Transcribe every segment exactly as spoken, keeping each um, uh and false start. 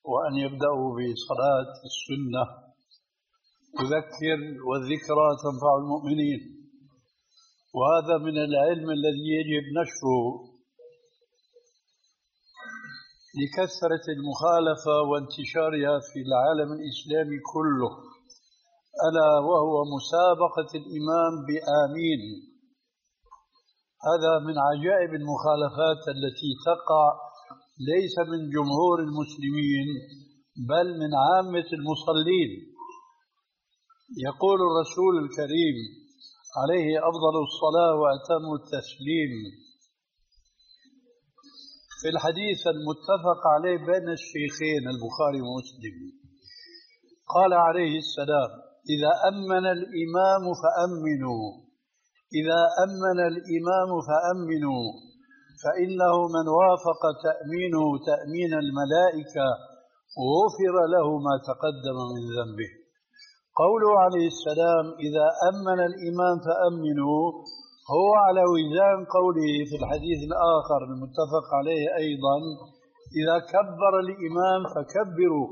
وأن يبدأوا بصلاة السنة. تذكر والذكرى تنفع المؤمنين، وهذا من العلم الذي يجب نشره لكثرة المخالفة وانتشارها في العالم الإسلامي كله، ألا وهو مسابقة الإمام بآمين. هذا من عجائب المخالفات التي تقع ليس من جمهور المسلمين بل من عامة المصلين. يقول الرسول الكريم عليه أفضل الصلاة وأتم التسليم في الحديث المتفق عليه بين الشيخين البخاري ومسلم، قال عليه السلام: إذا أمن الإمام فأمنوا، إذا أمن الإمام فأمنوا، فإنه من وافق تأمينه تأمين الملائكة غفر له ما تقدم من ذنبه. قوله عليه السلام إذا أمن الإمام فأمنوا هو على وزان قوله في الحديث الآخر المتفق عليه أيضا: إذا كبر الإمام فكبروا.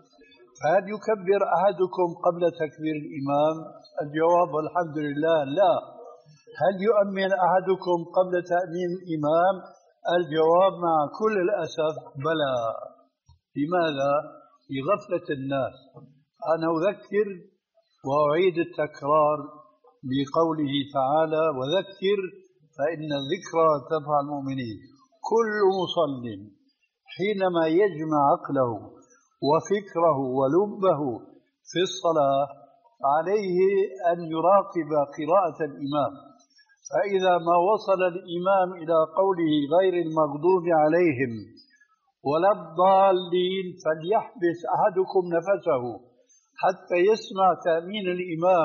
فهل يكبر أحدكم قبل تكبير الإمام؟ الجواب والحمد لله لا. هل يؤمن أحدكم قبل تأمين الإمام؟ الجواب مع كل الأسف بلى. لماذا؟ لغفلة الناس. أنا أذكر وأعيد التكرار بقوله تعالى: وذكر فإن الذكرى تنفع المؤمنين. كل مصل حينما يجمع عقله وفكره ولبه في الصلاة عليه أن يراقب قراءة الإمام، فإذا ما وصل الإمام إلى قوله غير المغضوب عليهم ولا الضالين فليحبس أحدكم نفسه حتى يسمع تأمين الإمام،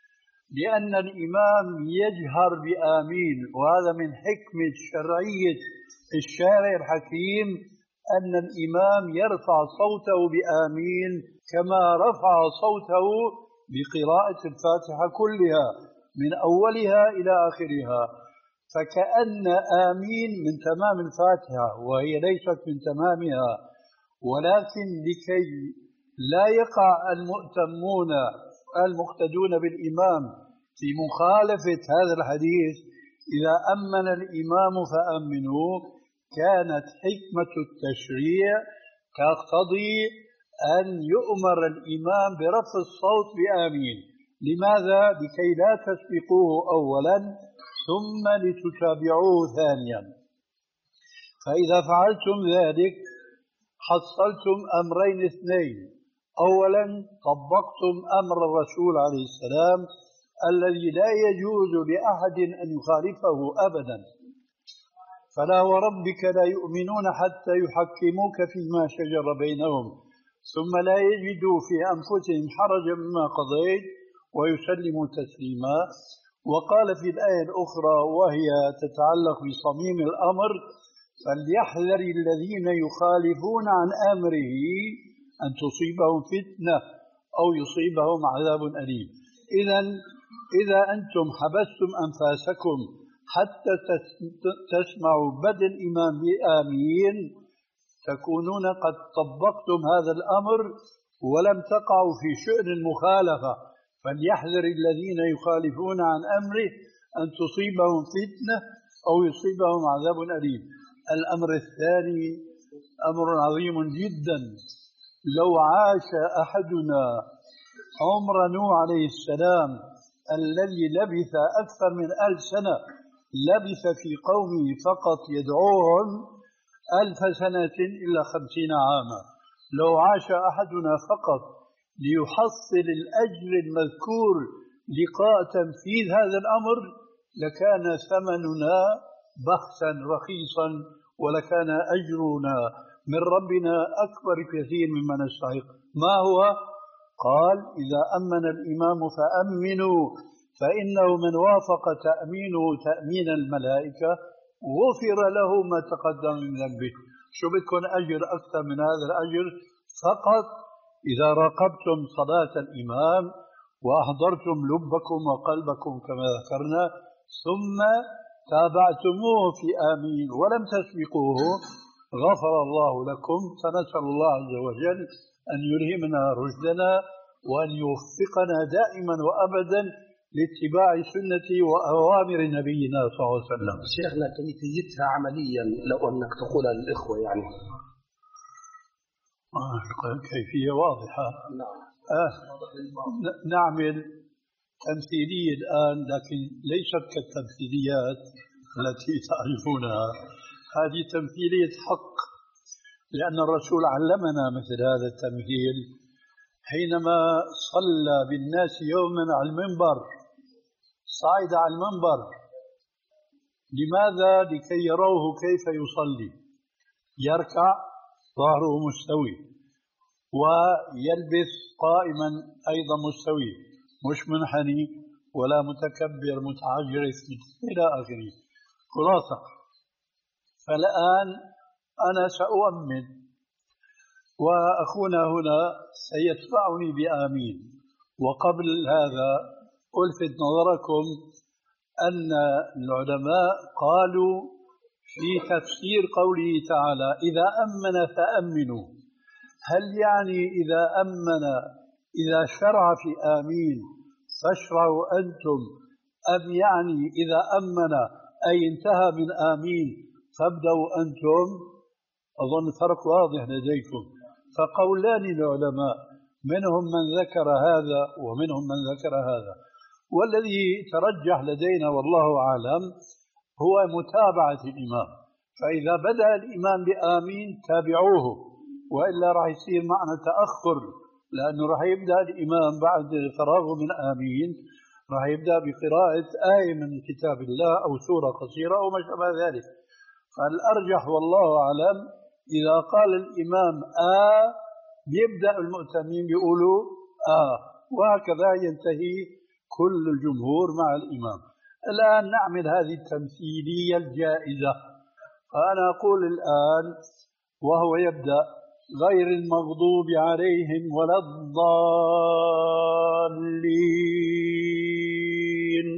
لأن الإمام يجهر بآمين، وهذا من حكمة شرعية الشارع الحكيم أن الإمام يرفع صوته بآمين كما رفع صوته بقراءة الفاتحة كلها من أولها إلى آخرها. فكأن آمين من تمام الفاتحة، وهي ليست من تمامها، ولكن لكي لا يقع المؤتمون المقتدون بالإمام في مخالفة هذا الحديث إذا أمن الإمام فأمنوا، كانت حكمة التشريع تقتضي أن يؤمر الإمام برفع الصوت بآمين. لماذا؟ لكي لا تسبقوه أولا ثم لتتابعوه ثانيا. فإذا فعلتم ذلك حصلتم أمرين اثنين: أولا طبقتم أمر الرسول عليه السلام الذي لا يجوز لأحد أن يخالفه أبدا. فلا وربك لا يؤمنون حتى يحكموك فيما شجر بينهم ثم لا يجدوا في أنفسهم حرجا مما قضيت ويسلموا تسليما. وقال في الآية الأخرى وهي تتعلق بصميم الأمر: فليحذر الذين يخالفون عن أمره أن تصيبهم فتنة أو يصيبهم عذاب أليم. إذن إذا أنتم حبستم أنفاسكم حتى تسمعوا بدء الإمام بآمين تكونون قد طبقتم هذا الأمر ولم تقعوا في شأن المخالفة. فليحذر الذين يخالفون عن أمره أن تصيبهم فتنة أو يصيبهم عذاب أليم. الأمر الثاني أمر عظيم جدا. لو عاش أحدنا عمر نوح عليه السلام الذي لبث أكثر من ألف سنة، لبث في قومه فقط يدعوهم ألف سنة إلا خمسين عاما، لو عاش أحدنا فقط ليحصل الأجر المذكور لقاء تنفيذ هذا الأمر لكان ثمننا بخسا رخيصا ولكان أجرنا من ربنا أكبر كثير مما نستحق. ما هو؟ قال: إذا أمن الإمام فأمنوا فإنه من وافق تأمينه تأمين الملائكة غفر له ما تقدم من ذنبه. شو بدكم أجر أكثر من هذا الأجر؟ فقط إذا راقبتم صلاة الإمام وأحضرتم لبكم وقلبكم كما ذكرنا ثم تابعتموه في آمين ولم تسبقوه، غفر الله لكم. فنسأل الله عز وجل أن يلهمنا رشدنا وأن يوفقنا دائما وأبدا لاتباع سنة وأوامر نبينا صلى الله عليه وسلم. شيخنا كيفيتها عمليا لو أنك تقولها للإخوة يعني؟ آه كيفية واضحة. نعم. آه نعمل تمثيلية الآن، لكن ليست كالتمثيليات التي تعرفونها. هذه تمثيلية حق، لأن الرسول علمنا مثل هذا التمثيل حينما صلى بالناس يوما على المنبر، صعد على المنبر. لماذا؟ لكي يروه كيف يصلي، يركع ظهره مستوي ويلبس قائما أيضا مستوي، مش منحني ولا متكبر متعجرف إلى آخره. خلاصة، فالآن أنا سأؤمن وأخونا هنا سيتبعني بآمين. وقبل هذا ألفت نظركم أن العلماء قالوا في تفسير قوله تعالى إذا أمن فأمنوا، هل يعني إذا أمن إذا شرع في آمين فاشرعوا أنتم، أم يعني إذا أمن أي انتهى من آمين فابدأوا أنتم؟ أظن فرق واضح لديكم. فقولان العلماء، منهم من ذكر هذا ومنهم من ذكر هذا، والذي ترجح لدينا والله أعلم هو متابعة الإمام. فإذا بدأ الإمام بآمين تابعوه، وإلا راح يصير معنا تأخر، لأنه راح يبدأ الإمام بعد فراغه من آمين راح يبدأ بقراءة آية من كتاب الله أو سورة قصيرة أو ما شابه ذلك. فالأرجح والله أعلم إذا قال الإمام آه بيبدأ المؤتمين بيقولوا آه، وهكذا ينتهي كل الجمهور مع الإمام. الآن نعمل هذه التمثيلية الجائزة. فأنا أقول الآن وهو يبدأ غير المغضوب عليهم ولا الضالين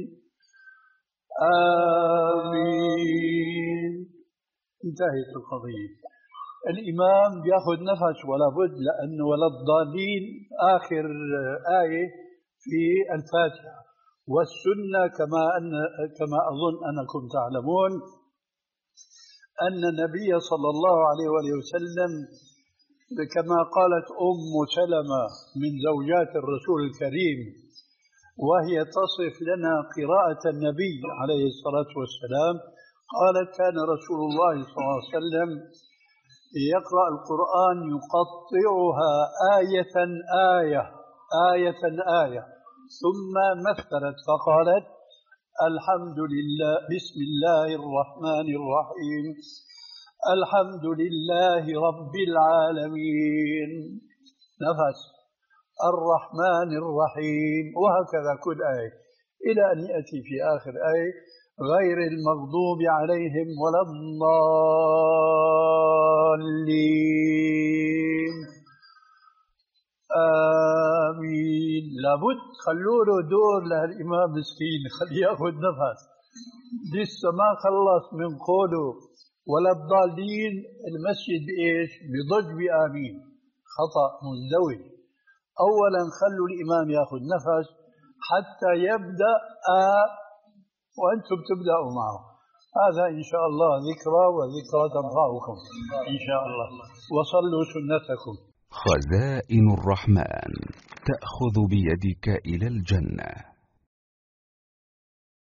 آمين. انتهت القضية. الإمام يأخذ نفس ولا بد، لأنه ولا الضالين آخر آية في الفاتحة. والسنة كما أن كما أظن أنكم تعلمون أن النبي صلى الله عليه وآله وسلم كما قالت أم سلمة من زوجات الرسول الكريم وهي تصف لنا قراءة النبي عليه الصلاة والسلام، قالت كان رسول الله صلى الله عليه وسلم يقرأ القرآن يقطعها آية آية آية آية، ثم مثلت فقالت الحمد لله بسم الله الرحمن الرحيم الحمد لله رب العالمين، نفس الرحمن الرحيم، وهكذا كل آية إلى أن يأتي في آخر آية غير المغضوب عليهم ولا الضالين آمين. لابد خلوا له دور لهالإمام مسكين، خليه يأخذ نفس، لسه ما خلص من قوله ولا الضالين. المسجد بإيش؟ بضج بآمين، خطأ مزدوج. أولا خلوا الإمام يأخذ نفس حتى يبدأ آ وأنتم تبدأوا معه. هذا إن شاء الله ذكرى، وذكرى تنفعكم إن شاء الله. وصلوا سنتكم. خزائن الرحمن تأخذ بيدك إلى الجنة.